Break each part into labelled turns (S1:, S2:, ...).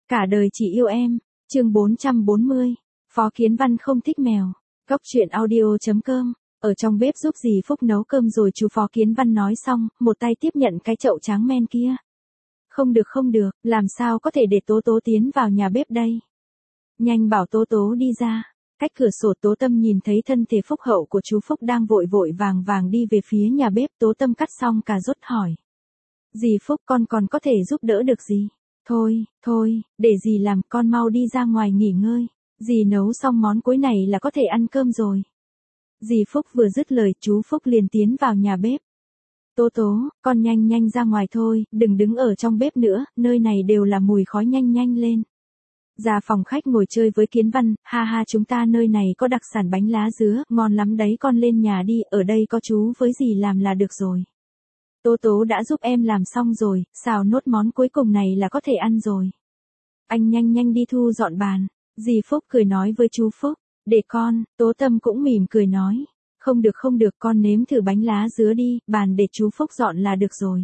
S1: Cả đời chỉ yêu em. Chương 440. Phó Kiến Văn không thích mèo. Cốc truyện audio.com. Ở trong bếp giúp dì Phúc nấu cơm rồi chú Phó Kiến Văn nói xong, một tay tiếp nhận cái chậu tráng men kia. Không được, làm sao có thể để Tố Tố tiến vào nhà bếp đây? Nhanh bảo Tố Tố đi ra. Cách cửa sổ Tố Tâm nhìn thấy thân thể phúc hậu của chú Phúc đang vội vàng đi về phía nhà bếp. Tố Tâm cắt xong cà rốt hỏi. Dì Phúc con còn có thể giúp đỡ được gì? Thôi, để dì làm, con mau đi ra ngoài nghỉ ngơi. Dì nấu xong món cuối này là có thể ăn cơm rồi. Dì Phúc vừa dứt lời chú Phúc liền tiến vào nhà bếp. Tố Tố, con nhanh ra ngoài thôi, đừng đứng ở trong bếp nữa, nơi này đều là mùi khói, nhanh lên. Ra phòng khách ngồi chơi với Kiến Văn, ha chúng ta nơi này có đặc sản bánh lá dứa, ngon lắm đấy, con lên nhà đi, ở đây có chú với dì làm là được rồi. Tố Tố đã giúp em làm xong rồi, xào nốt món cuối cùng này là có thể ăn rồi. Anh nhanh đi thu dọn bàn. Dì Phúc cười nói với chú Phúc, để con. Tố Tâm cũng mỉm cười nói, không được, con nếm thử bánh lá dứa đi, bàn để chú Phúc dọn là được rồi.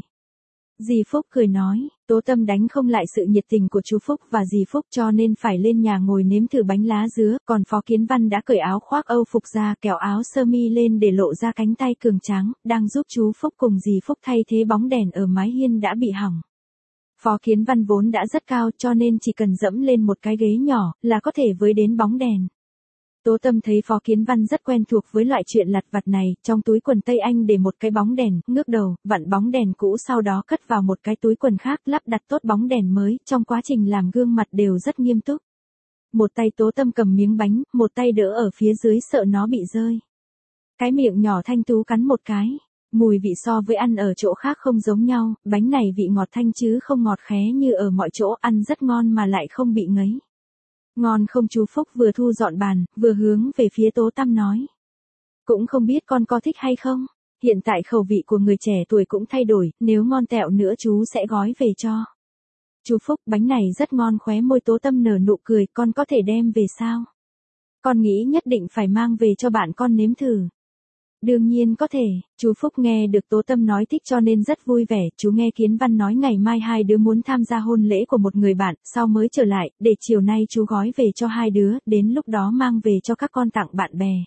S1: Dì Phúc cười nói, Tố Tâm đánh không lại sự nhiệt tình của chú Phúc và dì Phúc cho nên phải lên nhà ngồi nếm thử bánh lá dứa, còn Phó Kiến Văn đã cởi áo khoác Âu phục ra, kéo áo sơ mi lên để lộ ra cánh tay cường tráng, đang giúp chú Phúc cùng dì Phúc thay thế bóng đèn ở mái hiên đã bị hỏng. Phó Kiến Văn vốn đã rất cao cho nên chỉ cần dẫm lên một cái ghế nhỏ là có thể với đến bóng đèn. Tố Tâm thấy Phó Kiến Văn rất quen thuộc với loại chuyện lặt vặt này, trong túi quần tây anh để một cái bóng đèn, ngước đầu, vặn bóng đèn cũ sau đó cất vào một cái túi quần khác, lắp đặt tốt bóng đèn mới, trong quá trình làm gương mặt đều rất nghiêm túc. Một tay Tố Tâm cầm miếng bánh, một tay đỡ ở phía dưới sợ nó bị rơi. Cái miệng nhỏ thanh tú cắn một cái. Mùi vị so với ăn ở chỗ khác không giống nhau, bánh này vị ngọt thanh chứ không ngọt khé như ở mọi chỗ, ăn rất ngon mà lại không bị ngấy. Ngon không? Chú Phúc vừa thu dọn bàn, vừa hướng về phía Tố Tâm nói. Cũng không biết con có thích hay không? Hiện tại khẩu vị của người trẻ tuổi cũng thay đổi, nếu ngon tẹo nữa chú sẽ gói về cho. Chú Phúc, bánh này rất ngon. Khóe môi Tố Tâm nở nụ cười, con có thể đem về sao? Con nghĩ nhất định phải mang về cho bạn con nếm thử. Đương nhiên có thể. Chú Phúc nghe được Tố Tâm nói thích cho nên rất vui vẻ. Chú nghe Kiến Văn nói ngày mai hai đứa muốn tham gia hôn lễ của một người bạn, sau mới trở lại, để chiều nay chú gói về cho hai đứa, đến lúc đó mang về cho các con tặng bạn bè.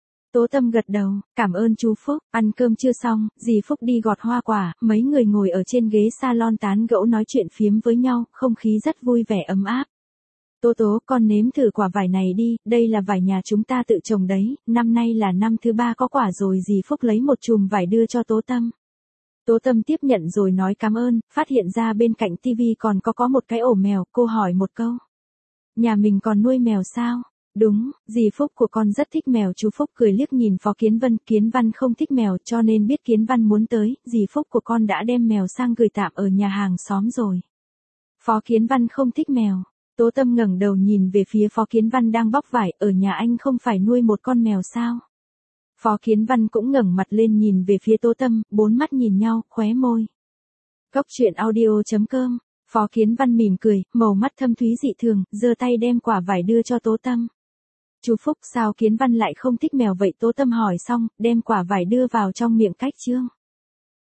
S1: Tố Tâm gật đầu, cảm ơn chú Phúc. Ăn cơm chưa xong, dì Phúc đi gọt hoa quả, mấy người ngồi ở trên ghế salon tán gẫu nói chuyện phiếm với nhau, không khí rất vui vẻ ấm áp. Tố Tố, con nếm thử quả vải này đi, đây là vải nhà chúng ta tự trồng đấy, năm nay là năm thứ 3 có quả rồi. Dì Phúc lấy một chùm vải đưa cho Tố Tâm. Tố Tâm tiếp nhận rồi nói cảm ơn, phát hiện ra bên cạnh tivi còn có một cái ổ mèo, cô hỏi một câu. Nhà mình còn nuôi mèo sao? Đúng, dì Phúc của con rất thích mèo. Chú Phúc cười liếc nhìn Phó Kiến Văn, Kiến Văn không thích mèo cho nên biết Kiến Văn muốn tới, dì Phúc của con đã đem mèo sang gửi tạm ở nhà hàng xóm rồi. Phó Kiến Văn không thích mèo. Tố Tâm ngẩng đầu nhìn về phía Phó Kiến Văn đang bóc vải, ở nhà anh không phải nuôi một con mèo sao? Phó Kiến Văn cũng ngẩng mặt lên nhìn về phía Tố Tâm, bốn mắt nhìn nhau, khóe môi. Cốc truyện audio.com. Phó Kiến Văn mỉm cười, màu mắt thâm thúy dị thường, giơ tay đem quả vải đưa cho Tố Tâm. Chú Phúc, sao Kiến Văn lại không thích mèo vậy? Tố Tâm hỏi xong, đem quả vải đưa vào trong miệng cách trương.